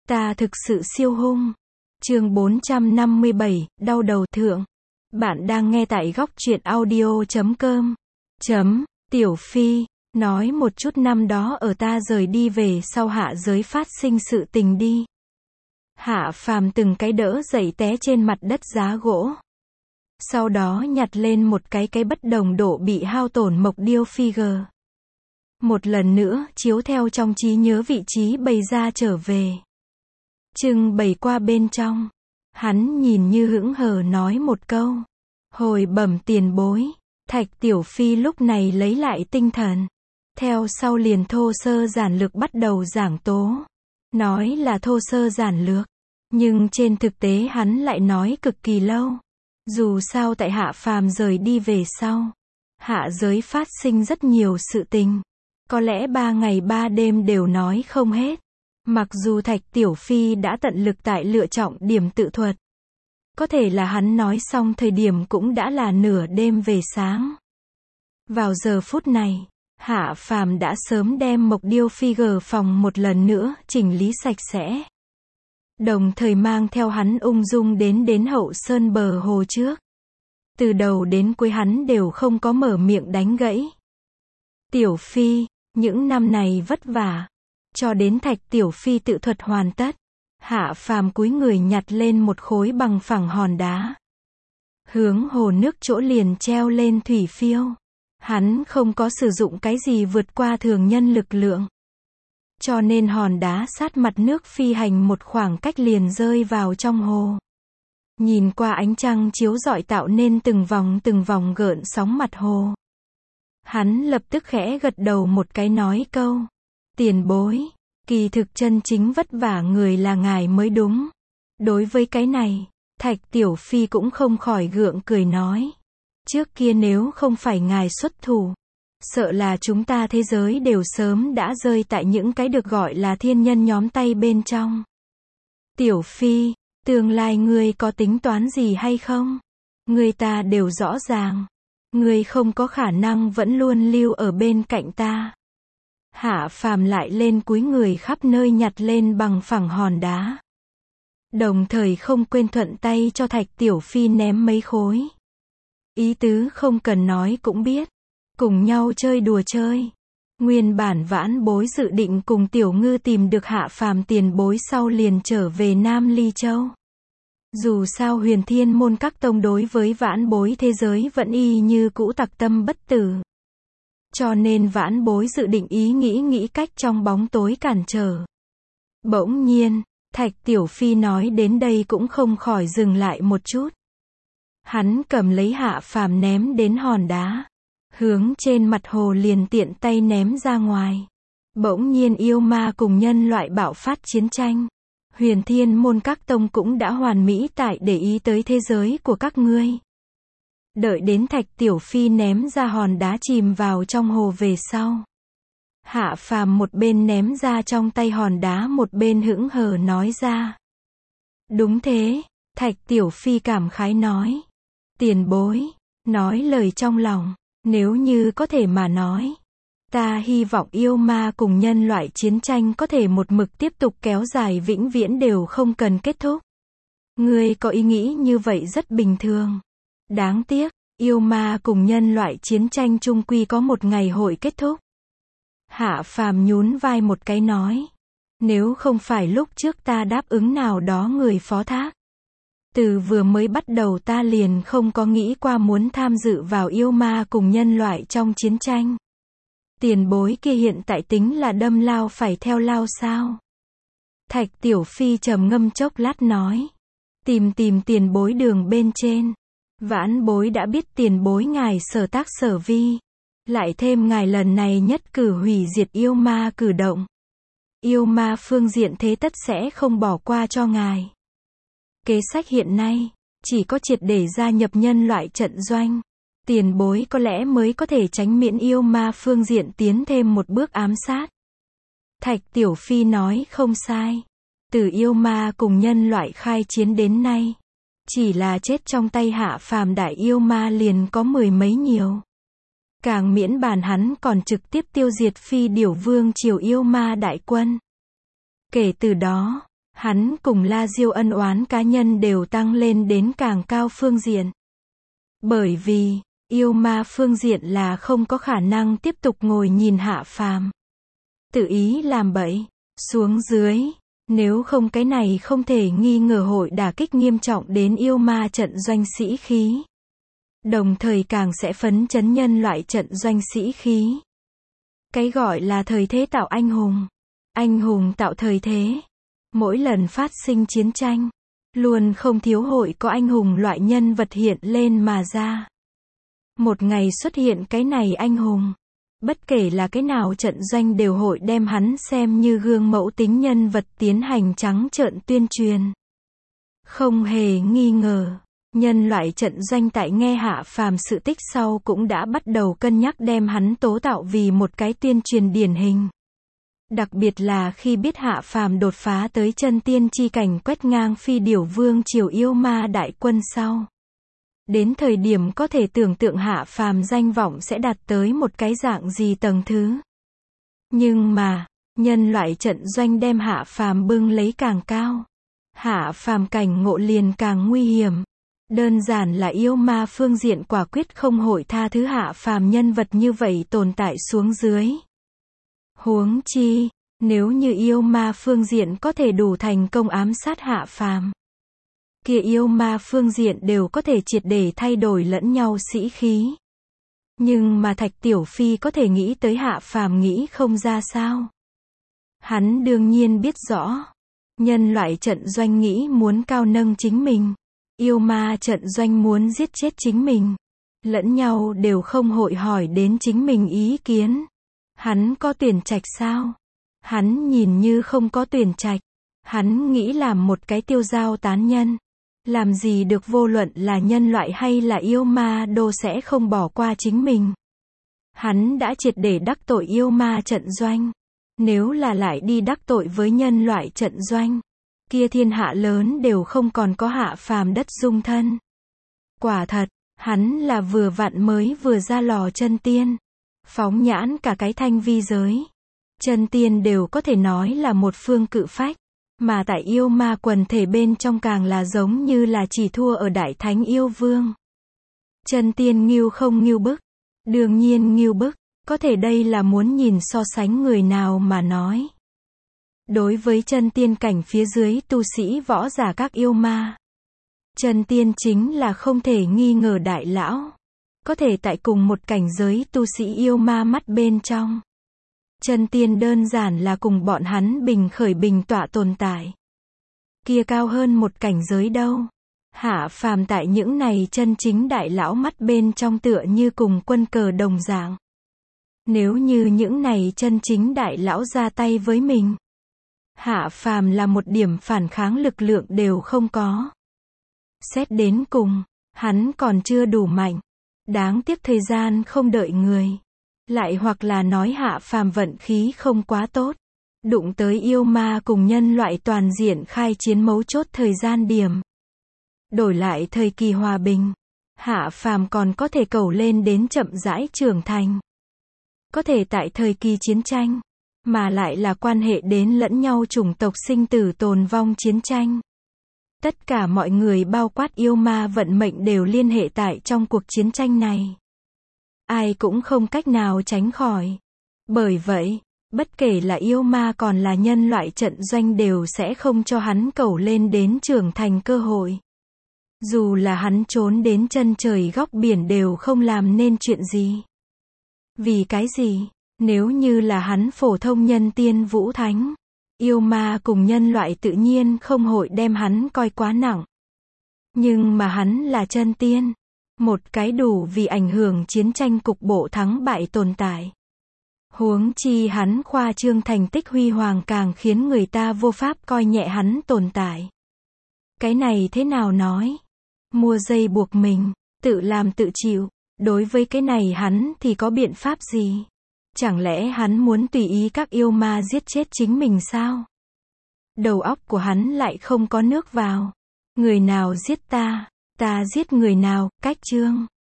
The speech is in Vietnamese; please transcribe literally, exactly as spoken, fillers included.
Ta thực sự siêu hung. Chương bốn trăm năm mươi bảy, đau đầu thượng. Bạn đang nghe tại góc truyện audio chấm com. Chấm, Tiểu Phi, nói một chút năm đó ở ta rời đi về sau hạ giới phát sinh sự tình đi. Hạ Phàm từng cái đỡ dậy té trên mặt đất giá gỗ. Sau đó nhặt lên một cái cái bất đồng độ bị hao tổn mộc điêu figure. Một lần nữa chiếu theo trong trí nhớ vị trí bày ra trở về. Trưng bày qua bên trong. Hắn nhìn như hững hờ nói một câu. Hồi bẩm tiền bối. Thạch Tiểu Phi lúc này lấy lại tinh thần. Theo sau liền thô sơ giản lược bắt đầu giảng tố. Nói là thô sơ giản lược. Nhưng trên thực tế hắn lại nói cực kỳ lâu. Dù sao tại Hạ Phàm rời đi về sau. Hạ giới phát sinh rất nhiều sự tình. Có lẽ ba ngày ba đêm đều nói không hết. Mặc dù Thạch Tiểu Phi đã tận lực tại lựa chọn điểm tự thuật. Có thể là hắn nói xong thời điểm cũng đã là nửa đêm về sáng. Vào giờ phút này, Hạ Phàm đã sớm đem mộc điêu figure phòng một lần nữa chỉnh lý sạch sẽ. Đồng thời mang theo hắn ung dung đến đến Hậu Sơn bờ hồ trước. Từ đầu đến cuối hắn đều không có mở miệng đánh gãy. Tiểu Phi, những năm này vất vả. Cho đến Thạch Tiểu Phi tự thuật hoàn tất. Hạ Phàm cúi người nhặt lên một khối bằng phẳng hòn đá. Hướng hồ nước chỗ liền treo lên thủy phiêu. Hắn không có sử dụng cái gì vượt qua thường nhân lực lượng. Cho nên hòn đá sát mặt nước phi hành một khoảng cách liền rơi vào trong hồ. Nhìn qua ánh trăng chiếu rọi tạo nên từng vòng từng vòng gợn sóng mặt hồ. Hắn lập tức khẽ gật đầu một cái nói câu. Tiền bối, kỳ thực chân chính vất vả người là ngài mới đúng. Đối với cái này, Thạch Tiểu Phi cũng không khỏi gượng cười nói. Trước kia nếu không phải ngài xuất thủ, sợ là chúng ta thế giới đều sớm đã rơi tại những cái được gọi là thiên nhân nhóm tay bên trong. Tiểu Phi, tương lai ngươi có tính toán gì hay không? Người ta đều rõ ràng. Ngươi không có khả năng vẫn luôn lưu ở bên cạnh ta. Hạ Phàm lại lên cúi người khắp nơi nhặt lên bằng phẳng hòn đá. Đồng thời không quên thuận tay cho Thạch Tiểu Phi ném mấy khối. Ý tứ không cần nói cũng biết. Cùng nhau chơi đùa chơi. Nguyên bản Vãn Bối dự định cùng Tiểu Ngư tìm được Hạ Phàm tiền bối sau liền trở về Nam Ly Châu. Dù sao Huyền Thiên môn các tông đối với Vãn Bối thế giới vẫn y như cũ tặc tâm bất tử. Cho nên Vãn Bối dự định ý nghĩ nghĩ cách trong bóng tối cản trở. Bỗng nhiên, Thạch Tiểu Phi nói đến đây cũng không khỏi dừng lại một chút. Hắn cầm lấy Hạ Phàm ném đến hòn đá. Hướng trên mặt hồ liền tiện tay ném ra ngoài. Bỗng nhiên yêu ma cùng nhân loại bạo phát chiến tranh. Huyền Thiên môn các tông cũng đã hoàn mỹ tại để ý tới thế giới của các ngươi. Đợi đến Thạch Tiểu Phi ném ra hòn đá chìm vào trong hồ về sau. Hạ Phàm một bên ném ra trong tay hòn đá một bên hững hờ nói ra. Đúng thế, Thạch Tiểu Phi cảm khái nói. Tiền bối, nói lời trong lòng, nếu như có thể mà nói. Ta hy vọng yêu ma cùng nhân loại chiến tranh có thể một mực tiếp tục kéo dài vĩnh viễn đều không cần kết thúc. Ngươi có ý nghĩ như vậy rất bình thường. Đáng tiếc, yêu ma cùng nhân loại chiến tranh chung quy có một ngày hội kết thúc. Hạ Phàm nhún vai một cái nói. Nếu không phải lúc trước ta đáp ứng nào đó người phó thác. Từ vừa mới bắt đầu ta liền không có nghĩ qua muốn tham dự vào yêu ma cùng nhân loại trong chiến tranh. Tiền bối kia hiện tại tính là đâm lao phải theo lao sao? Thạch Tiểu Phi trầm ngâm chốc lát nói. Tìm tìm tiền bối đường bên trên. Vãn Bối đã biết tiền bối ngài sở tác sở vi. Lại thêm ngài lần này nhất cử hủy diệt yêu ma cử động. Yêu ma phương diện thế tất sẽ không bỏ qua cho ngài. Kế sách hiện nay, chỉ có triệt để gia nhập nhân loại trận doanh. Tiền bối có lẽ mới có thể tránh miễn yêu ma phương diện tiến thêm một bước ám sát. Thạch Tiểu Phi nói không sai. Từ yêu ma cùng nhân loại khai chiến đến nay. Chỉ là chết trong tay Hạ Phàm đại yêu ma liền có mười mấy nhiều. Càng miễn bàn hắn còn trực tiếp tiêu diệt Phi Điểu Vương triều yêu ma đại quân. Kể từ đó, Hắn cùng La Diêu ân oán cá nhân đều tăng lên đến càng cao phương diện. Bởi vì, yêu ma phương diện là không có khả năng tiếp tục ngồi nhìn Hạ Phàm tự ý làm bậy, xuống dưới, nếu không cái này không thể nghi ngờ hội đả kích nghiêm trọng đến yêu ma trận doanh sĩ khí. Đồng thời càng sẽ phấn chấn nhân loại trận doanh sĩ khí. Cái gọi là thời thế tạo anh hùng. Anh hùng tạo thời thế. Mỗi lần phát sinh chiến tranh, luôn không thiếu hội có anh hùng loại nhân vật hiện lên mà ra. Một ngày xuất hiện cái này anh hùng, bất kể là cái nào trận doanh đều hội đem hắn xem như gương mẫu tính nhân vật tiến hành trắng trợn tuyên truyền. Không hề nghi ngờ, nhân loại trận doanh tại nghe Hạ Phàm sự tích sau cũng đã bắt đầu cân nhắc đem hắn tố tạo vì một cái tuyên truyền điển hình. Đặc biệt là khi biết Hạ Phàm đột phá tới chân tiên chi cảnh quét ngang phi điểu vương triều yêu ma đại quân sau. Đến thời điểm có thể tưởng tượng Hạ Phàm danh vọng sẽ đạt tới một cái dạng gì tầng thứ. Nhưng mà, nhân loại trận doanh đem Hạ Phàm bưng lấy càng cao. Hạ Phàm cảnh ngộ liền càng nguy hiểm. Đơn giản là yêu ma phương diện quả quyết không hội tha thứ Hạ Phàm nhân vật như vậy tồn tại xuống dưới. Huống chi, nếu như yêu ma phương diện có thể đủ thành công ám sát Hạ Phàm, kia yêu ma phương diện đều có thể triệt để thay đổi lẫn nhau sĩ khí. Nhưng mà Thạch Tiểu Phi có thể nghĩ tới Hạ Phàm nghĩ không ra sao. Hắn đương nhiên biết rõ, nhân loại trận doanh nghĩ muốn cao nâng chính mình, yêu ma trận doanh muốn giết chết chính mình, lẫn nhau đều không hội hỏi đến chính mình ý kiến. Hắn có tuyển trạch sao? Hắn nhìn như không có tuyển trạch. Hắn nghĩ làm một cái tiêu dao tán nhân. Làm gì được vô luận là nhân loại hay là yêu ma đô sẽ không bỏ qua chính mình. Hắn đã triệt để đắc tội yêu ma trận doanh. Nếu là lại đi đắc tội với nhân loại trận doanh, kia thiên hạ lớn đều không còn có Hạ Phàm đất dung thân. Quả thật, hắn là vừa vặn mới vừa ra lò chân tiên. Phóng nhãn cả cái thanh vi giới. Chân tiên đều có thể nói là một phương cự phách. Mà tại yêu ma quần thể bên trong càng là giống như là chỉ thua ở đại thánh yêu vương. Chân tiên nghiêu không nghiêu bức. Đương nhiên nghiêu bức. Có thể đây là muốn nhìn so sánh người nào mà nói. Đối với chân tiên cảnh phía dưới tu sĩ võ giả các yêu ma, chân tiên chính là không thể nghi ngờ đại lão. Có thể tại cùng một cảnh giới tu sĩ yêu ma mắt bên trong. Chân tiên đơn giản là cùng bọn hắn bình khởi bình tọa tồn tại. Kia cao hơn một cảnh giới đâu. Hạ Phàm tại những này chân chính đại lão mắt bên trong tựa như cùng quân cờ đồng dạng. Nếu như những này chân chính đại lão ra tay với mình, Hạ Phàm là một điểm phản kháng lực lượng đều không có. Xét đến cùng, hắn còn chưa đủ mạnh. Đáng tiếc thời gian không đợi người. Lại hoặc là nói Hạ Phàm vận khí không quá tốt. Đụng tới yêu ma cùng nhân loại toàn diện khai chiến mấu chốt thời gian điểm. Đổi lại thời kỳ hòa bình, Hạ Phàm còn có thể cầu lên đến chậm rãi trưởng thành. Có thể tại thời kỳ chiến tranh, mà lại là quan hệ đến lẫn nhau chủng tộc sinh tử tồn vong chiến tranh. Tất cả mọi người bao quát yêu ma vận mệnh đều liên hệ tại trong cuộc chiến tranh này. Ai cũng không cách nào tránh khỏi. Bởi vậy, bất kể là yêu ma còn là nhân loại trận doanh đều sẽ không cho hắn cầu lên đến trưởng thành cơ hội. Dù là hắn trốn đến chân trời góc biển đều không làm nên chuyện gì. Vì cái gì? Nếu như là hắn phổ thông nhân tiên vũ thánh, yêu ma cùng nhân loại tự nhiên không hội đem hắn coi quá nặng. Nhưng mà hắn là chân tiên, một cái đủ vì ảnh hưởng chiến tranh cục bộ thắng bại tồn tại. Huống chi hắn khoa trương thành tích huy hoàng càng khiến người ta vô pháp coi nhẹ hắn tồn tại. Cái này thế nào nói? Mua dây buộc mình, tự làm tự chịu. Đối với cái này hắn thì có biện pháp gì? Chẳng lẽ hắn muốn tùy ý các yêu ma giết chết chính mình sao? Đầu óc của hắn lại không có nước vào. Người nào giết ta, ta giết người nào, cách chương.